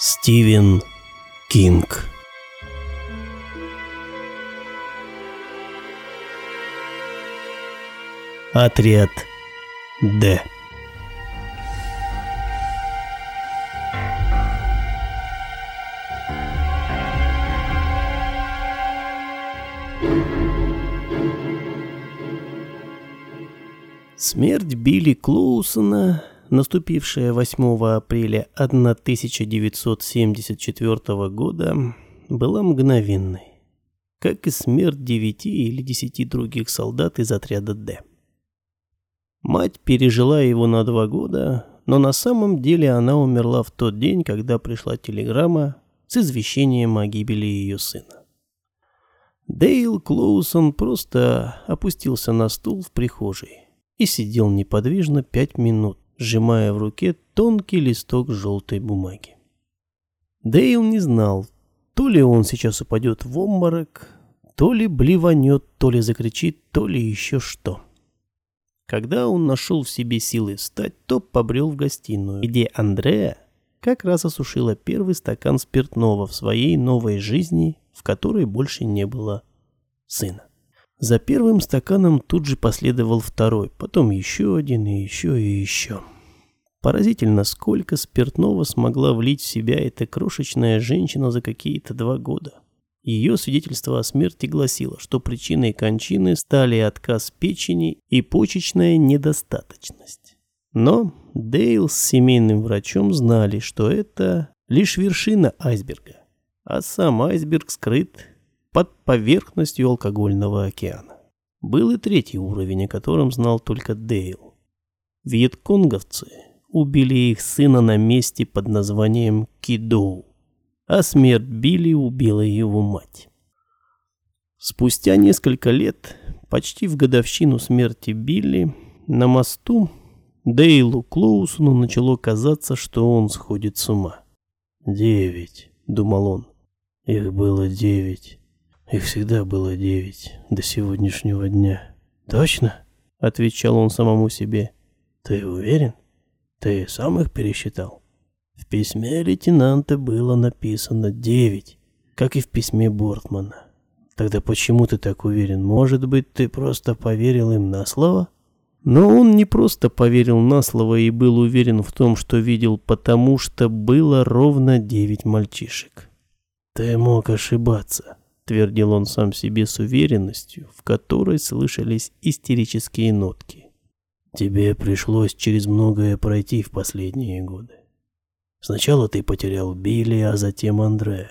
Стивен Кинг. Отряд Д. Смерть Билли Клоусона, наступившая 8 апреля 1974 года, была мгновенной, как и смерть 9 или 10 других солдат из отряда Д. Мать пережила его на 2 года, но на самом деле она умерла в тот день, когда пришла телеграмма с извещением о гибели ее сына. Дейл Клоусон просто опустился на стул в прихожей и сидел неподвижно 5 минут, сжимая в руке тонкий листок желтой бумаги. Дейл не знал, то ли он сейчас упадет в обморок, то ли блеванет, то ли закричит, то ли еще что. Когда он нашел в себе силы встать, то побрел в гостиную, где Андреа как раз осушила первый стакан спиртного в своей новой жизни, в которой больше не было сына. За первым стаканом тут же последовал второй, потом еще один и еще и еще. Поразительно, сколько спиртного смогла влить в себя эта крошечная женщина за какие-то 2 года. Ее свидетельство о смерти гласило, что причиной кончины стали отказ печени и почечная недостаточность. Но Дейл с семейным врачом знали, что это лишь вершина айсберга, а сам айсберг скрыт под поверхностью алкогольного океана. Был и третий уровень, о котором знал только Дейл. Вьетконговцы убили их сына на месте под названием Кидоу, а смерть Билли убила его мать. Спустя несколько лет, почти в годовщину смерти Билли, на мосту Дейлу Клоусону начало казаться, что он сходит с ума. 9, думал он. Их было 9. Их всегда было 9 до сегодняшнего дня. Точно? Отвечал он самому себе. Ты уверен? Ты сам их пересчитал? В письме лейтенанта было написано 9, как и в письме Бортмана. Тогда почему ты так уверен? Может быть, ты просто поверил им на слово? Но он не просто поверил на слово и был уверен в том, что видел, потому что было ровно 9 мальчишек. Ты мог ошибаться, твердил он сам себе с уверенностью, в которой слышались истерические нотки. Тебе пришлось через многое пройти в последние годы. Сначала ты потерял Билли, а затем Андреа.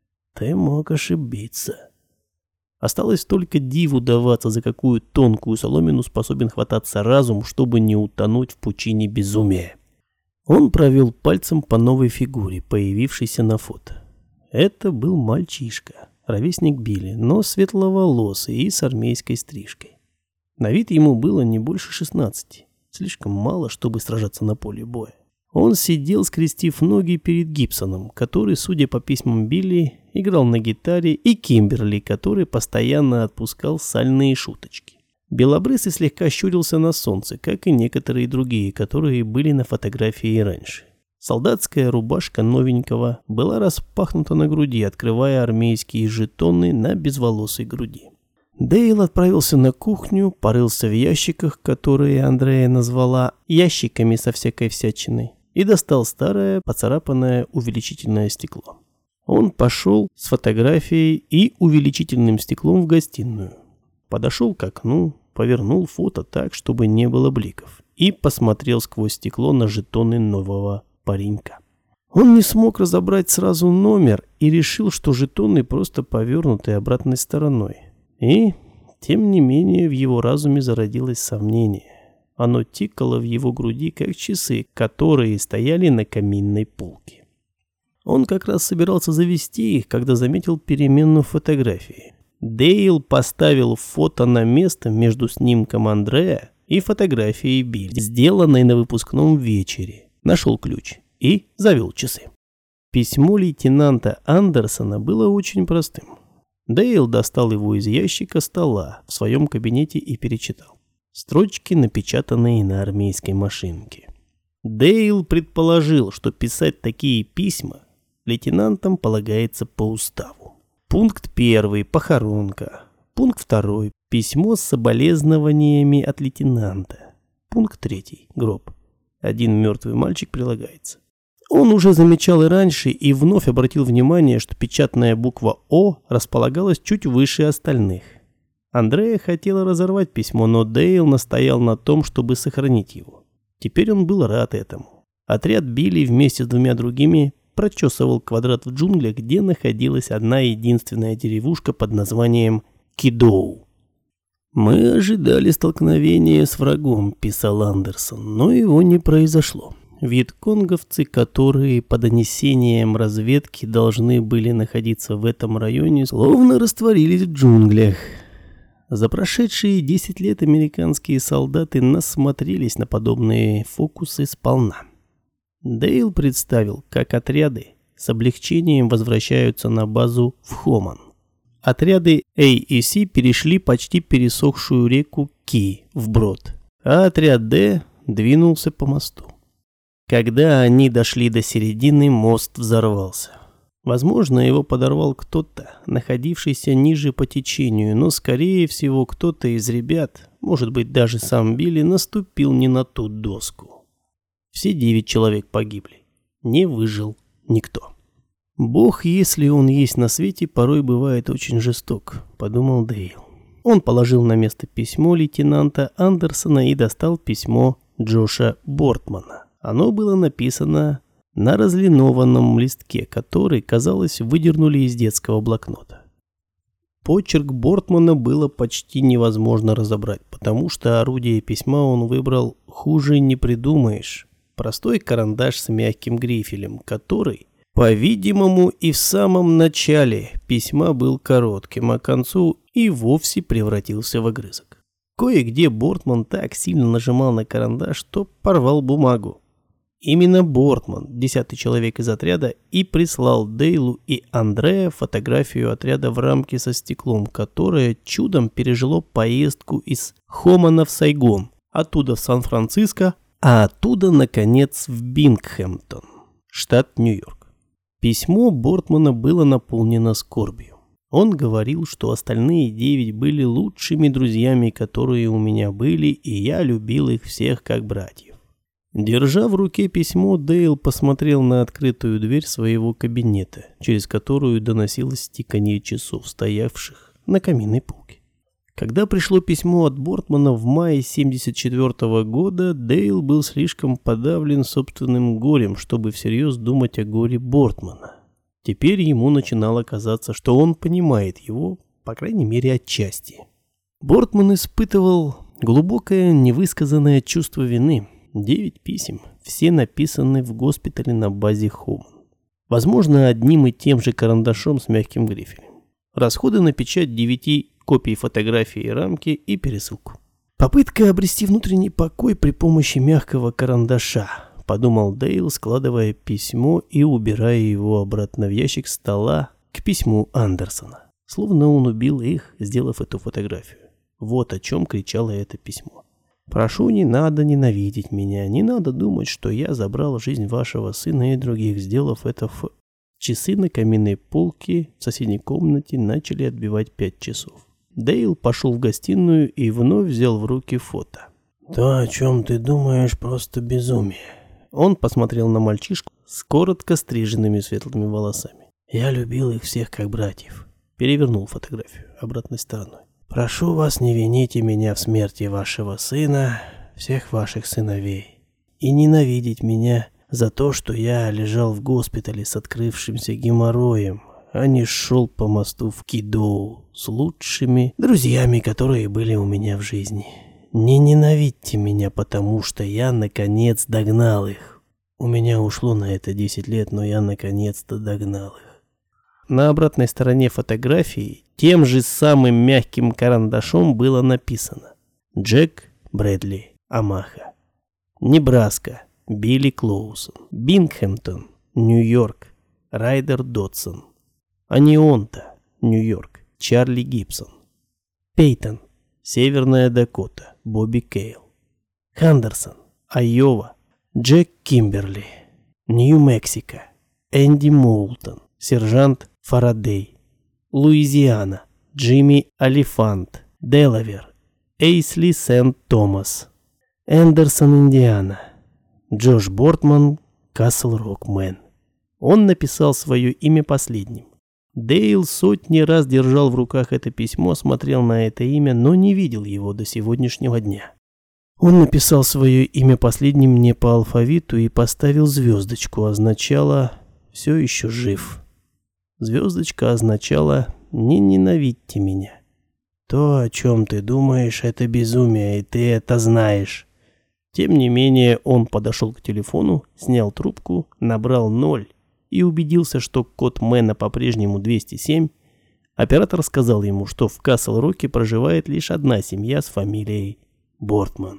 Ты мог ошибиться. Осталось только диву даваться, за какую тонкую соломину способен хвататься разум, чтобы не утонуть в пучине безумия. Он провел пальцем по новой фигуре, появившейся на фото. Это был мальчишка, ровесник Билли, но светловолосый и с армейской стрижкой. На вид ему было не больше 16, слишком мало, чтобы сражаться на поле боя. Он сидел, скрестив ноги перед Гибсоном, который, судя по письмам Билли, играл на гитаре, и Кимберли, который постоянно отпускал сальные шуточки. Белобрысый слегка щурился на солнце, как и некоторые другие, которые были на фотографии раньше. Солдатская рубашка новенького была распахнута на груди, открывая армейские жетоны на безволосой груди. Дейл отправился на кухню, порылся в ящиках, которые Андреа назвала «ящиками со всякой всячиной», и достал старое, поцарапанное увеличительное стекло. Он пошел с фотографией и увеличительным стеклом в гостиную. Подошел к окну, повернул фото так, чтобы не было бликов, и посмотрел сквозь стекло на жетоны нового паренька. Он не смог разобрать сразу номер и решил, что жетоны просто повернуты обратной стороной. И, тем не менее, в его разуме зародилось сомнение. Оно тикало в его груди, как часы, которые стояли на каминной полке. Он как раз собирался завести их, когда заметил перемену фотографии. Дейл поставил фото на место между снимком Андреа и фотографией Билли, сделанной на выпускном вечере. Нашел ключ и завел часы. Письмо лейтенанта Андерсона было очень простым. Дейл достал его из ящика стола в своем кабинете и перечитал. Строчки, напечатанные на армейской машинке. Дейл предположил, что писать такие письма лейтенантам полагается по уставу. Пункт 1. Похоронка. Пункт 2. Письмо с соболезнованиями от лейтенанта. Пункт 3. Гроб. Один мертвый мальчик прилагается. Он уже замечал и раньше, и вновь обратил внимание, что печатная буква «О» располагалась чуть выше остальных. Андреа хотела разорвать письмо, но Дейл настоял на том, чтобы сохранить его. Теперь он был рад этому. Отряд Билли вместе с 2 другими прочесывал квадрат в джунглях, где находилась одна единственная деревушка под названием Кидоу. «Мы ожидали столкновения с врагом», — писал Андерсон, но его не произошло. Вьетконговцы, которые по донесениям разведки должны были находиться в этом районе, словно растворились в джунглях. За прошедшие 10 лет американские солдаты насмотрелись на подобные фокусы сполна. Дейл представил, как отряды с облегчением возвращаются на базу в Хоман. Отряды A и C перешли почти пересохшую реку Ки вброд, а отряд D двинулся по мосту. Когда они дошли до середины, мост взорвался. Возможно, его подорвал кто-то, находившийся ниже по течению, но, скорее всего, кто-то из ребят, может быть, даже сам Билли, наступил не на ту доску. Все 9 человек погибли. Не выжил никто. «Бог, если он есть на свете, порой бывает очень жесток», — подумал Дейл. Он положил на место письмо лейтенанта Андерсона и достал письмо Джоша Бортмана. Оно было написано на разлинованном листке, который, казалось, выдернули из детского блокнота. Почерк Бортмана было почти невозможно разобрать, потому что орудие письма он выбрал хуже не придумаешь. Простой карандаш с мягким грифелем, который, по-видимому, и в самом начале письма был коротким, а к концу и вовсе превратился в огрызок. Кое-где Бортман так сильно нажимал на карандаш, что порвал бумагу. Именно Бортман, 10-й человек из отряда, и прислал Дейлу и Андреа фотографию отряда в рамке со стеклом, которое чудом пережило поездку из Хомана в Сайгон, оттуда в Сан-Франциско, а оттуда, наконец, в Бингхэмптон, штат Нью-Йорк. Письмо Бортмана было наполнено скорбью. Он говорил, что остальные 9 были лучшими друзьями, которые у меня были, и я любил их всех как братьев. Держа в руке письмо, Дейл посмотрел на открытую дверь своего кабинета, через которую доносилось тиканье часов, стоявших на каминной полке. Когда пришло письмо от Бортмана в мае 1974 года, Дейл был слишком подавлен собственным горем, чтобы всерьез думать о горе Бортмана. Теперь ему начинало казаться, что он понимает его, по крайней мере, отчасти. Бортман испытывал глубокое невысказанное чувство вины. 9 писем, все написаны в госпитале на базе Хоман. Возможно, одним и тем же карандашом с мягким грифелем. Расходы на печать 9 копий фотографии и рамки и пересылку. Попытка обрести внутренний покой при помощи мягкого карандаша, подумал Дейл, складывая письмо и убирая его обратно в ящик стола к письму Андерсона. Словно он убил их, сделав эту фотографию. Вот о чем кричало это письмо. «Прошу, не надо ненавидеть меня, не надо думать, что я забрал жизнь вашего сына и других, сделав это в...» Часы на каминной полке в соседней комнате начали отбивать 5 часов. Дейл пошел в гостиную и вновь взял в руки фото. «То, о чем ты думаешь, просто безумие». Он посмотрел на мальчишку с коротко стриженными светлыми волосами. «Я любил их всех как братьев». Перевернул фотографию обратной стороной. «Прошу вас, не вините меня в смерти вашего сына, всех ваших сыновей, и ненавидеть меня за то, что я лежал в госпитале с открывшимся геморроем, а не шел по мосту в Кидоу с лучшими друзьями, которые были у меня в жизни. Не ненавидьте меня, потому что я наконец догнал их. У меня ушло на это 10 лет, но я наконец-то догнал их». На обратной стороне фотографии тем же самым мягким карандашом было написано: Джек Брэдли Амаха, Небраска, Билли Клоусон, Бингхэмптон, Нью-Йорк, Райдер Додсон, Анионта, Нью-Йорк, Чарли Гибсон, Пейтон, Северная Дакота, Бобби Кейл, Хандерсон, Айова, Джек Кимберли, Нью-Мексико, Энди Моултон, сержант Фарадей. Луизиана, Джимми Олифант. Делавер, Эйсли Сент-Томас. Эндерсон, Индиана. Джош Бортман, Касл-Рок, Мэн. Он написал свое имя последним. Дейл сотни раз держал в руках это письмо, смотрел на это имя, но не видел его до сегодняшнего дня. Он написал свое имя последним не по алфавиту и поставил звездочку, означало «все еще жив». Звездочка означала «не ненавидьте меня». То, о чем ты думаешь, это безумие, и ты это знаешь. Тем не менее, он подошел к телефону, снял трубку, набрал 0 и убедился, что код Мэна по-прежнему 207. Оператор сказал ему, что в Касл-Роке проживает лишь одна семья с фамилией Бортман.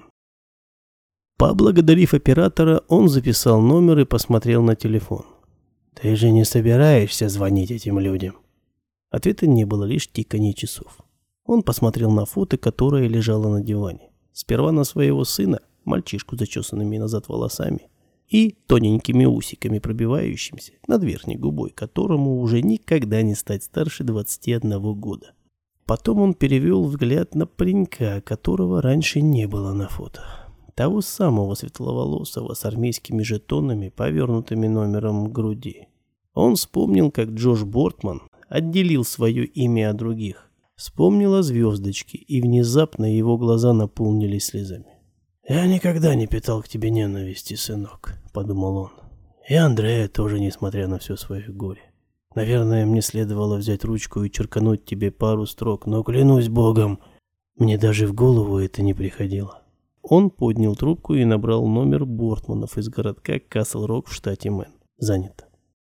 Поблагодарив оператора, он записал номер и посмотрел на телефон. «Ты же не собираешься звонить этим людям?» Ответа не было, лишь тиканье часов. Он посмотрел на фото, которое лежало на диване. Сперва на своего сына, мальчишку с зачесанными назад волосами, и тоненькими усиками, пробивающимися над верхней губой, которому уже никогда не стать старше 21 года. Потом он перевел взгляд на паренька, которого раньше не было на фото. Того самого светловолосого с армейскими жетонами, повернутыми номером к груди. Он вспомнил, как Джош Бортман отделил свое имя от других. Вспомнил о звездочке, и внезапно его глаза наполнились слезами. «Я никогда не питал к тебе ненависти, сынок», — подумал он. «И Андрея тоже, несмотря на все свое горе. Наверное, мне следовало взять ручку и черкануть тебе пару строк, но, клянусь богом, мне даже в голову это не приходило». Он поднял трубку и набрал номер Бортманов из городка Касл-Рок в штате Мэн. Занято.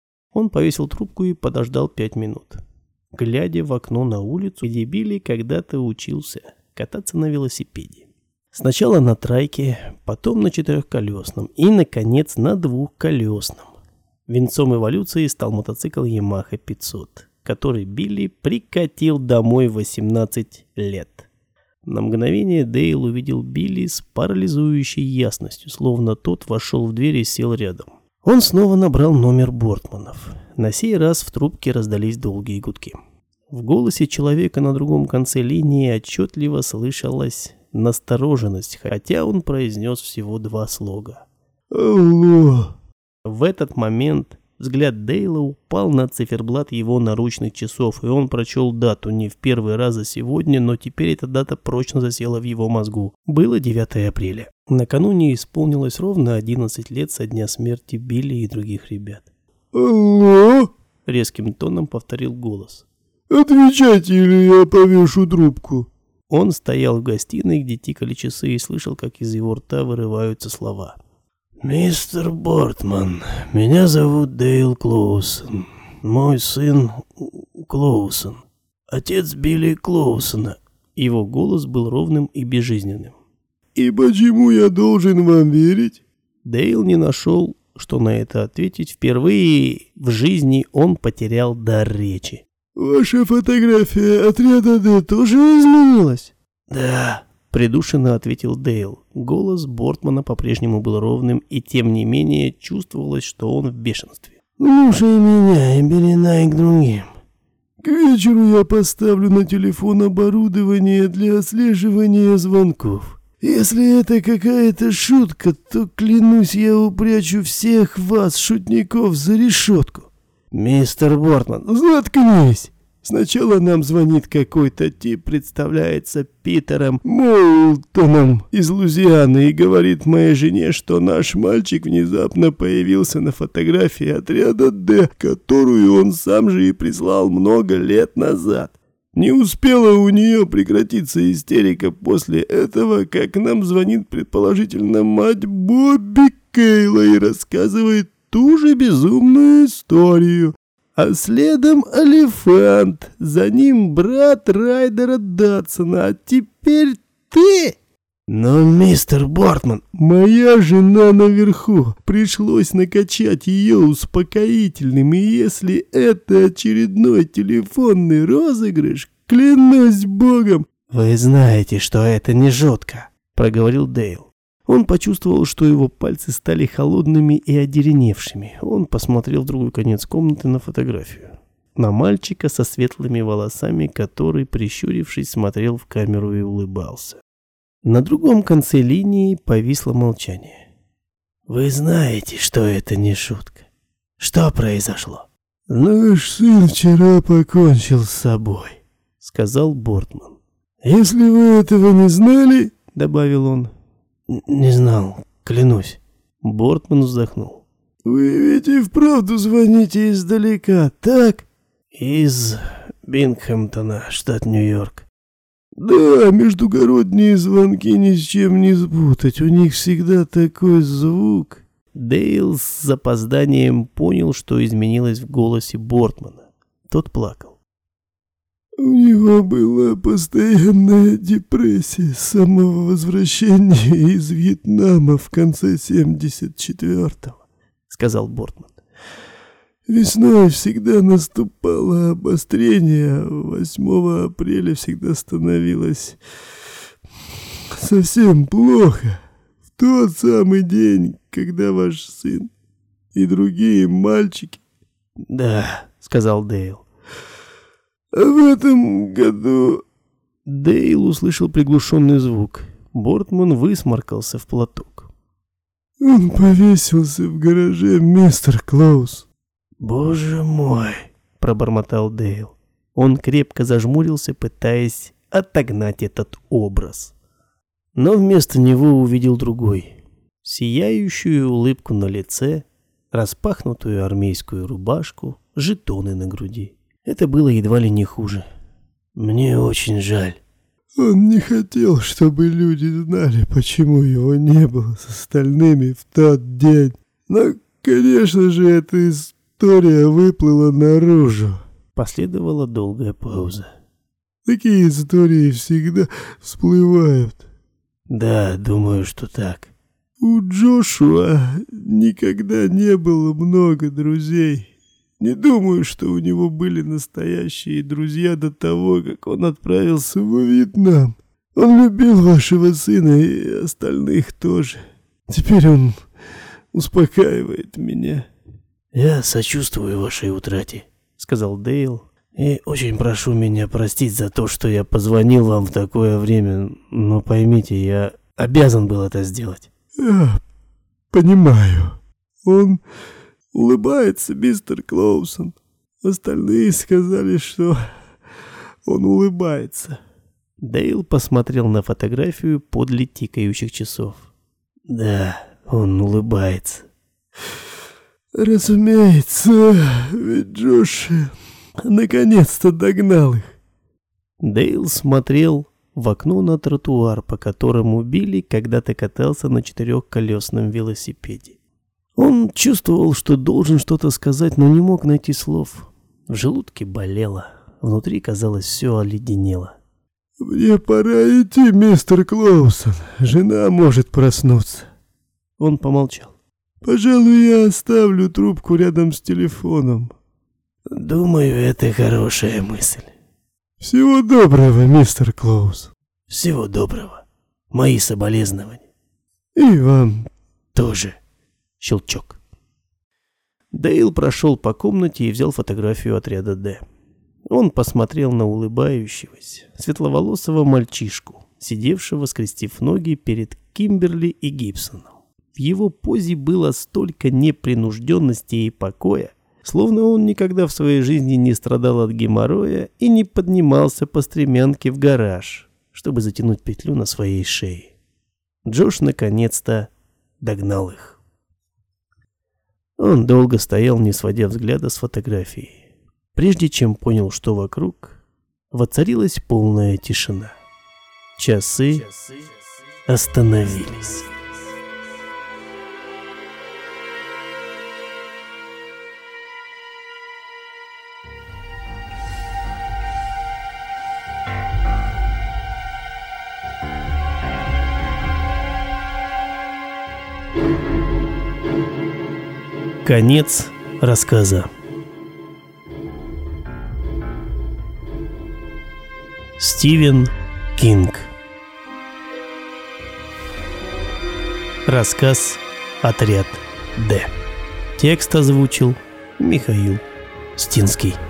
Он повесил трубку и подождал 5 минут, глядя в окно на улицу, где Билли когда-то учился кататься на велосипеде. Сначала на трайке, потом на 4-колесном и, наконец, на 2-колесном. Венцом эволюции стал мотоцикл Yamaha 500, который Билли прикатил домой в 18 лет. На мгновение Дейл увидел Билли с парализующей ясностью, словно тот вошел в дверь и сел рядом. Он снова набрал номер Бортманов. На сей раз в трубке раздались долгие гудки. В голосе человека на другом конце линии отчетливо слышалась настороженность, хотя он произнес всего 2 слога. «Алло». В этот момент взгляд Дейла упал на циферблат его наручных часов, и он прочел дату не в первый раз за сегодня, но теперь эта дата прочно засела в его мозгу. Было 9 апреля. Накануне исполнилось ровно 11 лет со дня смерти Билли и других ребят. «Алло?» — резким тоном повторил голос. «Отвечайте, или я повешу трубку». Он стоял в гостиной, где тикали часы, и слышал, как из его рта вырываются слова. «Мистер Бортман, меня зовут Дейл Клоусон. Мой сын Клоусон. Отец Билли Клоусона». Его голос был ровным и безжизненным. «И почему я должен вам верить?» Дейл не нашел, что на это ответить. Впервые в жизни он потерял дар речи. «Ваша фотография отряда Д тоже изменилась?» «Да», — придушенно ответил Дейл. Голос Бортмана по-прежнему был ровным, и тем не менее чувствовалось, что он в бешенстве. «Слушай меня и передай к другим. К вечеру я поставлю на телефон оборудование для отслеживания звонков. Если это какая-то шутка, то, клянусь, я упрячу всех вас, шутников, за решетку». «Мистер Бортман, заткнись! Сначала нам звонит какой-то тип, представляется Питером Моултоном из Луизианы и говорит моей жене, что наш мальчик внезапно появился на фотографии отряда Д, которую он сам же и прислал много лет назад. Не успела у нее прекратиться истерика после этого, как нам звонит предположительно мать Бобби Кейла и рассказывает ту же безумную историю. А следом Олифант, за ним брат Райдера Датсона, а теперь ты!» «Но, мистер Бортман, моя жена наверху, пришлось накачать ее успокоительным, и если это очередной телефонный розыгрыш, клянусь богом...» «Вы знаете, что это не жутко», — проговорил Дейл. Он почувствовал, что его пальцы стали холодными и одеревеневшими. Он посмотрел в другой конец комнаты на фотографию. На мальчика со светлыми волосами, который, прищурившись, смотрел в камеру и улыбался. На другом конце линии повисло молчание. «Вы знаете, что это не шутка. Что произошло?» «Наш сын вчера покончил с собой», — сказал Бортман. «Если вы этого не знали, — добавил он, — не знал, клянусь». Бортман вздохнул. «Вы ведь и вправду звоните издалека, так?» «Из Бингхэмптона, штат Нью-Йорк». «Да, междугородние звонки ни с чем не спутать, у них всегда такой звук». Дейл с запозданием понял, что изменилось в голосе Бортмана. Тот плакал. «У него была постоянная депрессия с самого возвращения из Вьетнама в конце 74-го», — сказал Бортман. «Весной всегда наступало обострение, а 8 апреля всегда становилось совсем плохо. В тот самый день, когда ваш сын и другие мальчики...» «Да», — сказал Дейл. «А в этом году...» Дейл услышал приглушенный звук. Бортман высморкался в платок. «Он повесился в гараже, мистер Клоус». «Боже мой», — пробормотал Дейл. Он крепко зажмурился, пытаясь отогнать этот образ. Но вместо него увидел другой. Сияющую улыбку на лице, распахнутую армейскую рубашку, жетоны на груди. Это было едва ли не хуже. «Мне очень жаль». «Он не хотел, чтобы люди знали, почему его не было с остальными в тот день. Но, конечно же, эта история выплыла наружу». Последовала долгая пауза. «Такие истории всегда всплывают». «Да, думаю, что так». «У Джошуа никогда не было много друзей. Не думаю, что у него были настоящие друзья до того, как он отправился во Вьетнам. Он любил вашего сына и остальных тоже. Теперь он успокаивает меня». «Я сочувствую вашей утрате», — сказал Дейл. «И очень прошу меня простить за то, что я позвонил вам в такое время. Но поймите, я обязан был это сделать». «Я понимаю. Он улыбается, мистер Клоусон. Остальные сказали, что он улыбается». Дейл посмотрел на фотографию подле тикающих часов. «Да, он улыбается». «Разумеется, ведь Джош наконец-то догнал их». Дейл смотрел в окно на тротуар, по которому Билли когда-то катался на 4-колесном велосипеде. Он чувствовал, что должен что-то сказать, но не мог найти слов. В желудке болело, внутри, казалось, все оледенело. «Мне пора идти, мистер Клоусон. Жена может проснуться». Он помолчал. «Пожалуй, я оставлю трубку рядом с телефоном». «Думаю, это хорошая мысль». «Всего доброго, мистер Клоус». «Всего доброго. Мои соболезнования». «И вам тоже». Щелчок. Дейл прошел по комнате и взял фотографию отряда «Д». Он посмотрел на улыбающегося, светловолосого мальчишку, сидевшего, скрестив ноги перед Кимберли и Гибсоном. В его позе было столько непринужденности и покоя, словно он никогда в своей жизни не страдал от геморроя и не поднимался по стремянке в гараж, чтобы затянуть петлю на своей шее. Джош наконец-то догнал их. Он долго стоял, не сводя взгляда с фотографии, прежде чем понял, что вокруг воцарилась полная тишина. Часы остановились. Конец рассказа. Стивен Кинг. Рассказ «Отряд Д». Текст озвучил Михаил Стинский.